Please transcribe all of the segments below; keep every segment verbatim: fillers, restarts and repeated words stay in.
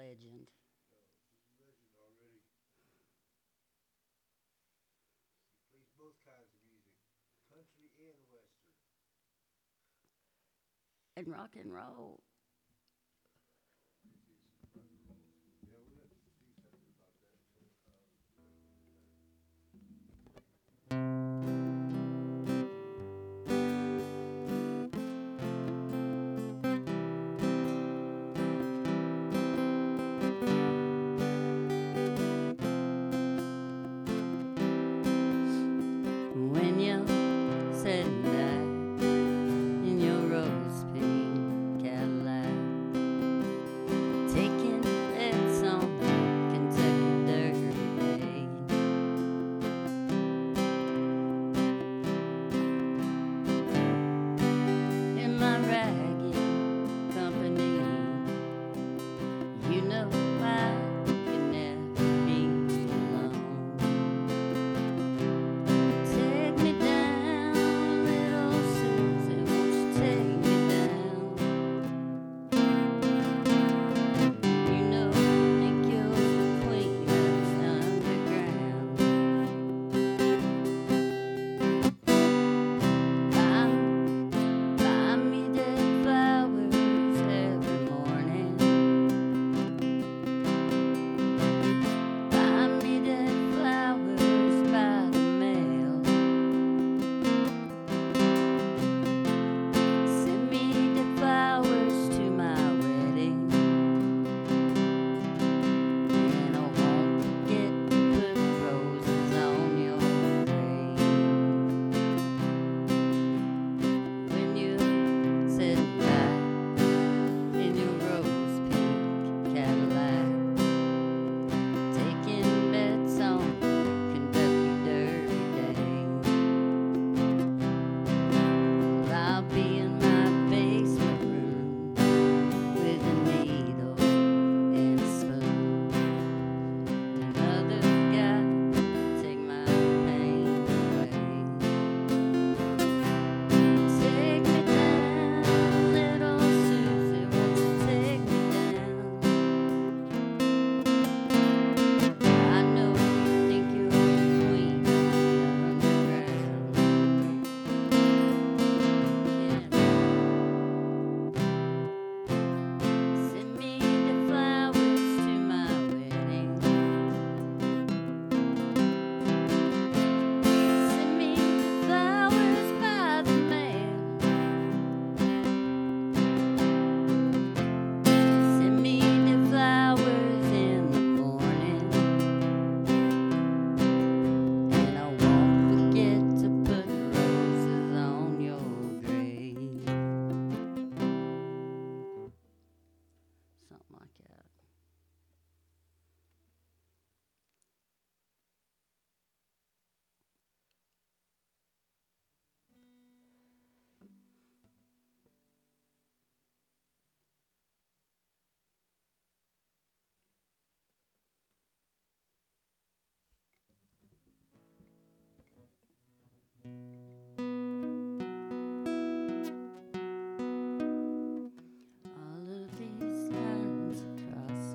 legend. No, she's a legend already. She plays both kinds of music, country and western. And rock and roll. Yeah, we'll have to do something about that sometime. When you're sitting there in your rose pink Cadillac, taking bets on Kentucky Derby. In my ragged company, you know I can never be alone. Take me down, little Susie, won't you take me down? You know, think you're the queen of the underground. Buy, buy me dead flowers every morning. Buy me dead flowers by the mail. Send me dead flowers to my wedding. And I won't forget to put roses on your grave. When you're sitting back in your rose pink Cadillac, taking bets on Kentucky Derby Day. Well, I'll be in my basement room with a needle and a spoon. Another guy take my pain away. Take me down, little Susie, won't you take me down? I know you think you're the queen of the underground. Yeah. Send me the flowers to my wedding. Send me the flowers by the mail. Send me the flowers in the morning. And I won't forget to put roses on your grave. Something like that. All of these lines across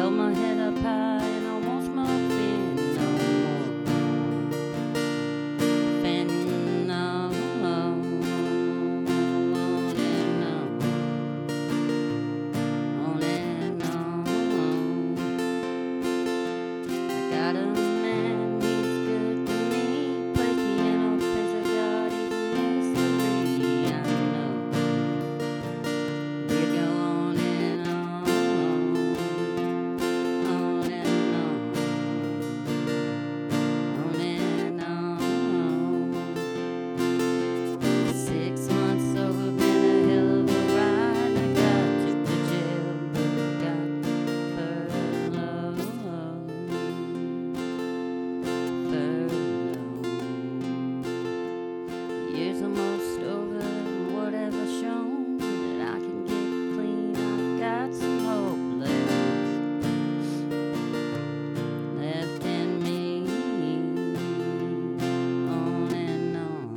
held my head up high and I won't smoke fin no more. Fin no more. On and on. On and on. I got a man, he's good to me. Plays piano, plays a god, he's a mystery. I know we go on and on, on and on, on and on. Six months sober, been a hell of a ride. I got took to jail, but got furloughed. Furloughed. Years almost over, and whatever shown that I can get clean. I've got some hope left, left in me. On and on,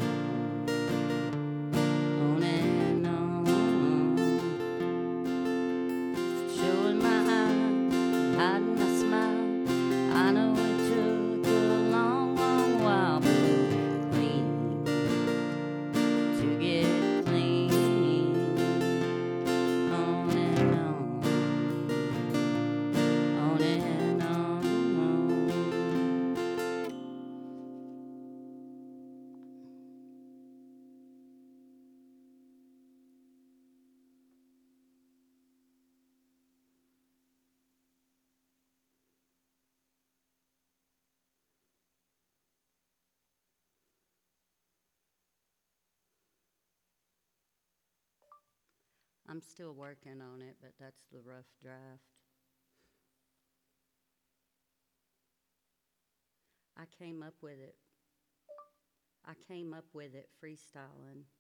on and on. Showing my eye, hiding my smile. I know it took a long, long while, but to get clean, to get clean. On and on, on and on. I'm still working on it, but that's the rough draft. I came up with it. I came up with it freestyling.